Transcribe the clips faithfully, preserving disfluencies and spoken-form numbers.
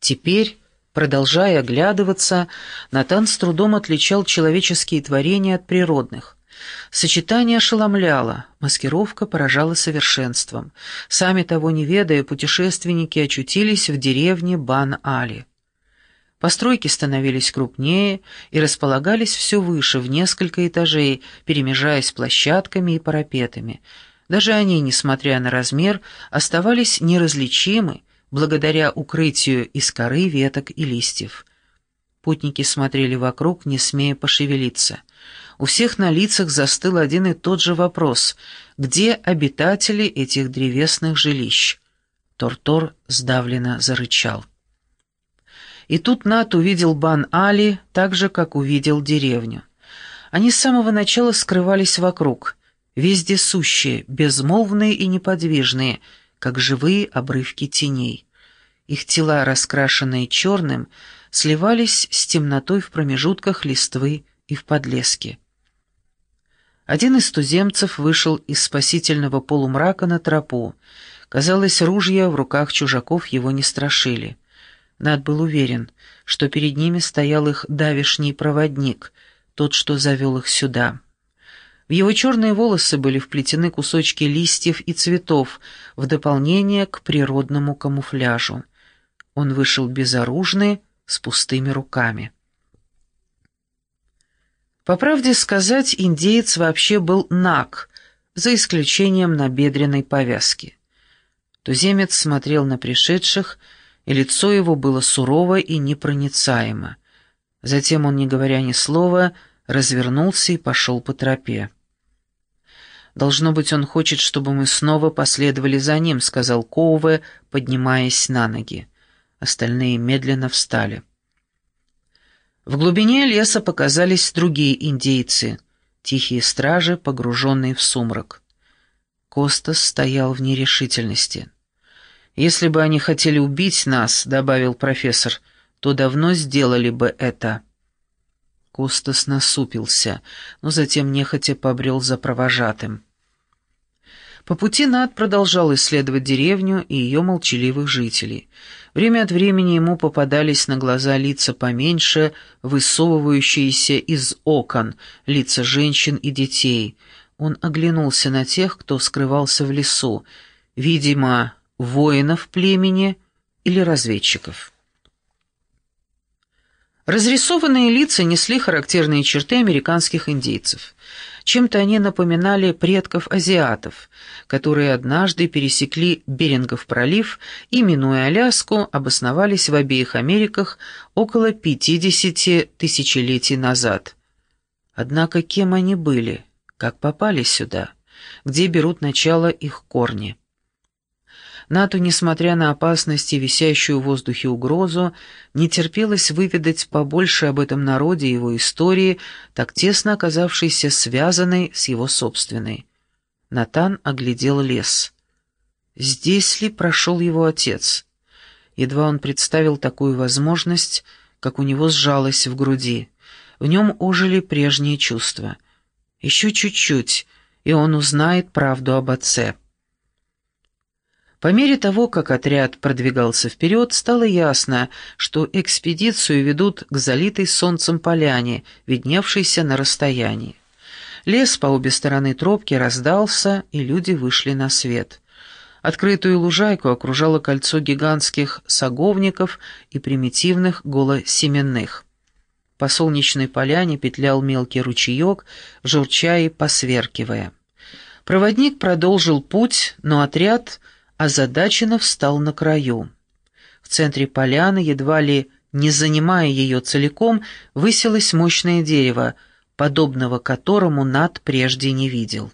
Теперь, продолжая оглядываться, Натан с трудом отличал человеческие творения от природных. Сочетание ошеломляло, маскировка поражала совершенством. Сами того не ведая, путешественники очутились в деревне Бан-Али. Постройки становились крупнее и располагались все выше, в несколько этажей, перемежаясь площадками и парапетами. Даже они, несмотря на размер, оставались неразличимы благодаря укрытию из коры, веток и листьев. Путники смотрели вокруг, не смея пошевелиться. У всех на лицах застыл один и тот же вопрос: где обитатели этих древесных жилищ? Тор-Тор сдавленно зарычал. И тут Нат увидел Бан-Али так же, как увидел деревню. Они с самого начала скрывались вокруг, вездесущие, безмолвные и неподвижные, как живые обрывки теней. Их тела, раскрашенные черным, сливались с темнотой в промежутках листвы и в подлеске. Один из туземцев вышел из спасительного полумрака на тропу. Казалось, ружья в руках чужаков его не страшили. Нат был уверен, что перед ними стоял их давешний проводник, тот, что завел их сюда. В его черные волосы были вплетены кусочки листьев и цветов в дополнение к природному камуфляжу. Он вышел безоружный, с пустыми руками. По правде сказать, индеец вообще был наг, за исключением набедренной повязки. Туземец смотрел на пришедших, и лицо его было сурово и непроницаемо. Затем он, не говоря ни слова, развернулся и пошел по тропе. «Должно быть, он хочет, чтобы мы снова последовали за ним», — сказал Коуве, поднимаясь на ноги. Остальные медленно встали. В глубине леса показались другие индейцы, тихие стражи, погруженные в сумрак. Костас стоял в нерешительности. «Если бы они хотели убить нас, — добавил профессор, — то давно сделали бы это». Костас насупился, но затем нехотя побрел за провожатым. По пути Нат продолжал исследовать деревню и ее молчаливых жителей. Время от времени ему попадались на глаза лица поменьше, высовывающиеся из окон, лица женщин и детей. Он оглянулся на тех, кто скрывался в лесу, видимо, воинов племени или разведчиков. Разрисованные лица несли характерные черты американских индейцев. Чем-то они напоминали предков азиатов, которые однажды пересекли Берингов пролив и, минуя Аляску, обосновались в обеих Америках около пятидесяти тысячелетий назад. Однако кем они были, как попали сюда, где берут начало их корни? Нату, несмотря на опасности, висящую в воздухе угрозу, не терпелось выведать побольше об этом народе и его истории, так тесно оказавшейся связанной с его собственной. Натан оглядел лес. Здесь ли прошел его отец? Едва он представил такую возможность, как у него сжалось в груди. В нем ожили прежние чувства. Еще чуть-чуть, и он узнает правду об отце. По мере того, как отряд продвигался вперед, стало ясно, что экспедицию ведут к залитой солнцем поляне, видневшейся на расстоянии. Лес по обе стороны тропки раздался, и люди вышли на свет. Открытую лужайку окружало кольцо гигантских саговников и примитивных голосеменных. По солнечной поляне петлял мелкий ручеек, журча и посверкивая. Проводник продолжил путь, но отряд озадаченно встал на краю. В центре поляны, едва ли не занимая ее целиком, высилось мощное дерево, подобного которому Нат прежде не видел.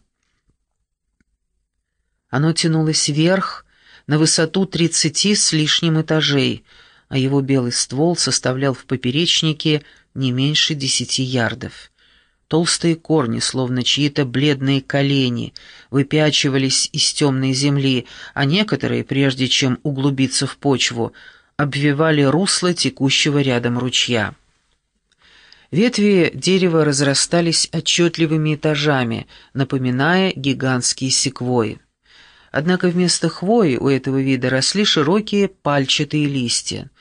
Оно тянулось вверх, на высоту тридцати с лишним этажей, а его белый ствол составлял в поперечнике не меньше десяти ярдов. Толстые корни, словно чьи-то бледные колени, выпячивались из темной земли, а некоторые, прежде чем углубиться в почву, обвивали русло текущего рядом ручья. Ветви дерева разрастались отчетливыми этажами, напоминая гигантские секвойи. Однако вместо хвои у этого вида росли широкие пальчатые листья.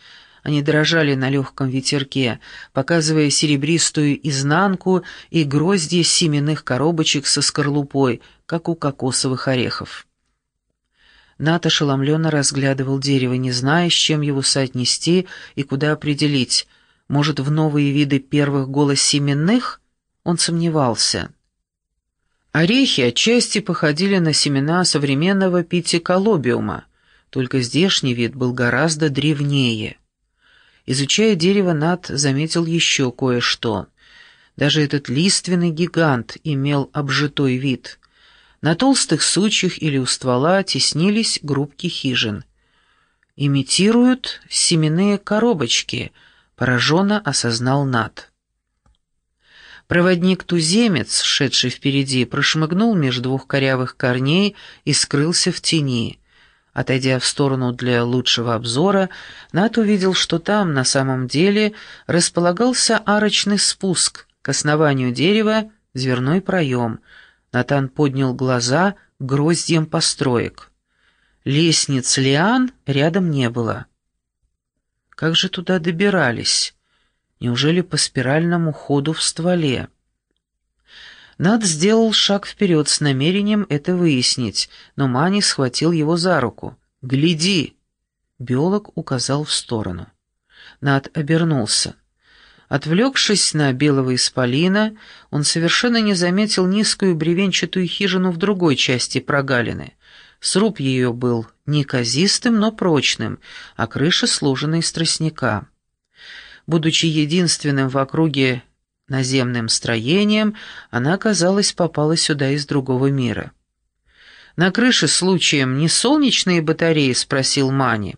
Они дрожали на легком ветерке, показывая серебристую изнанку и гроздья семенных коробочек со скорлупой, как у кокосовых орехов. Нат ошеломленно разглядывал дерево, не зная, с чем его соотнести и куда определить. Может, в новые виды первых голосеменных? Он сомневался. Орехи отчасти походили на семена современного питеколобиума, только здешний вид был гораздо древнее. Изучая дерево, Нат заметил еще кое-что. Даже этот лиственный гигант имел обжитой вид. На толстых сучьях или у ствола теснились группки хижин. «Имитируют семенные коробочки», — пораженно осознал Нат. Проводник-туземец, шедший впереди, прошмыгнул между двух корявых корней и скрылся в тени. Отойдя в сторону для лучшего обзора, Нат увидел, что там на самом деле располагался арочный спуск к основанию дерева, дверной проем. Натан поднял глаза к гроздьям построек. Лестниц лиан рядом не было. Как же туда добирались? Неужели по спиральному ходу в стволе? Нат сделал шаг вперед с намерением это выяснить, но Мани схватил его за руку. «Гляди!» Биолог указал в сторону. Нат обернулся. Отвлекшись на белого исполина, он совершенно не заметил низкую бревенчатую хижину в другой части прогалины. Сруб ее был неказистым, но прочным, а крыша сложена из тростника. Будучи единственным в округе наземным строением, она, казалось, попала сюда из другого мира. «На крыше случаем не солнечные батареи?» — спросил Мани.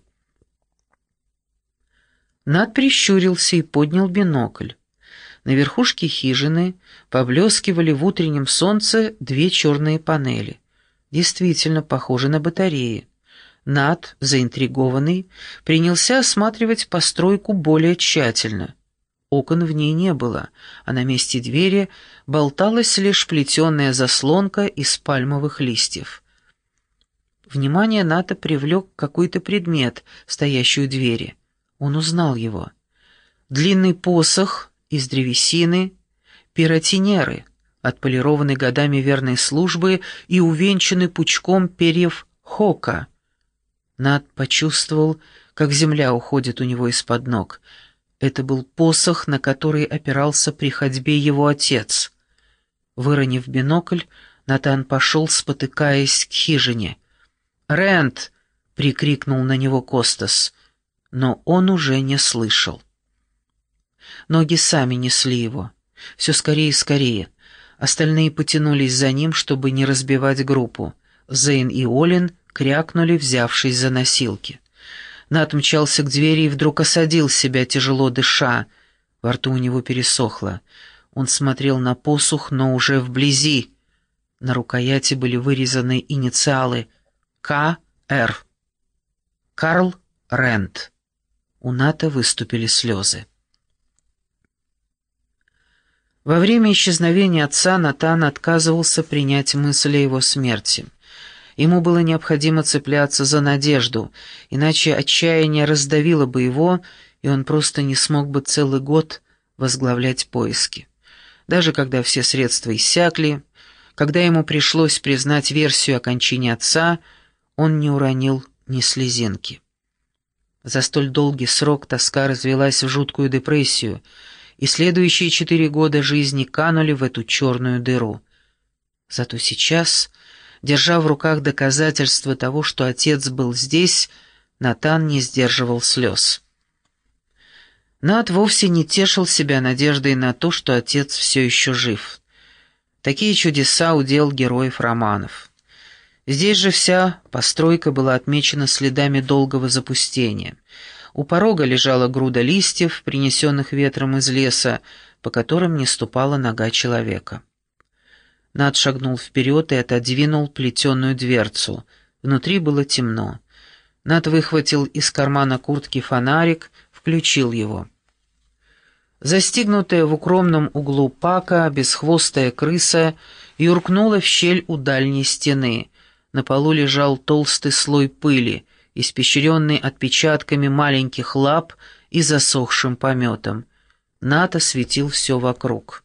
Нат прищурился и поднял бинокль. На верхушке хижины поблескивали в утреннем солнце две черные панели. Действительно похожи на батареи. Нат, заинтригованный, принялся осматривать постройку более тщательно. Окон в ней не было, а на месте двери болталась лишь плетеная заслонка из пальмовых листьев. Внимание Ната привлек какой-то предмет, стоящий у двери. Он узнал его. Длинный посох из древесины, пиротинеры, отполированный годами верной службы и увенчанный пучком перьев хока. Нат почувствовал, как земля уходит у него из-под ног. Это был посох, на который опирался при ходьбе его отец. Выронив бинокль, Натан пошел, спотыкаясь, к хижине. «Рэнд!» — прикрикнул на него Костас, но он уже не слышал. Ноги сами несли его. Все скорее и скорее. Остальные потянулись за ним, чтобы не разбивать группу. Зейн и Олин крякнули, взявшись за носилки. Нат мчался к двери и вдруг осадил себя, тяжело дыша. Во рту у него пересохло. Он смотрел на посох, но уже вблизи. На рукояти были вырезаны инициалы К Р. Карл Рэнд. У Ната выступили слезы. Во время исчезновения отца Натан отказывался принять мысль о его смерти. Ему было необходимо цепляться за надежду, иначе отчаяние раздавило бы его, и он просто не смог бы целый год возглавлять поиски. Даже когда все средства иссякли, когда ему пришлось признать версию о кончине отца, он не уронил ни слезинки. За столь долгий срок тоска развелась в жуткую депрессию, и следующие четыре года жизни канули в эту черную дыру. Зато сейчас, держа в руках доказательства того, что отец был здесь, Натан не сдерживал слез. Нат вовсе не тешил себя надеждой на то, что отец все еще жив. Такие чудеса удел героев романов. Здесь же вся постройка была отмечена следами долгого запустения. У порога лежала груда листьев, принесенных ветром из леса, по которым не ступала нога человека. Нат шагнул вперед и отодвинул плетеную дверцу. Внутри было темно. Нат выхватил из кармана куртки фонарик, включил его. Застигнутая в укромном углу пака, бесхвостая крыса юркнула в щель у дальней стены. На полу лежал толстый слой пыли, испещренный отпечатками маленьких лап и засохшим пометом. Нато светил все вокруг.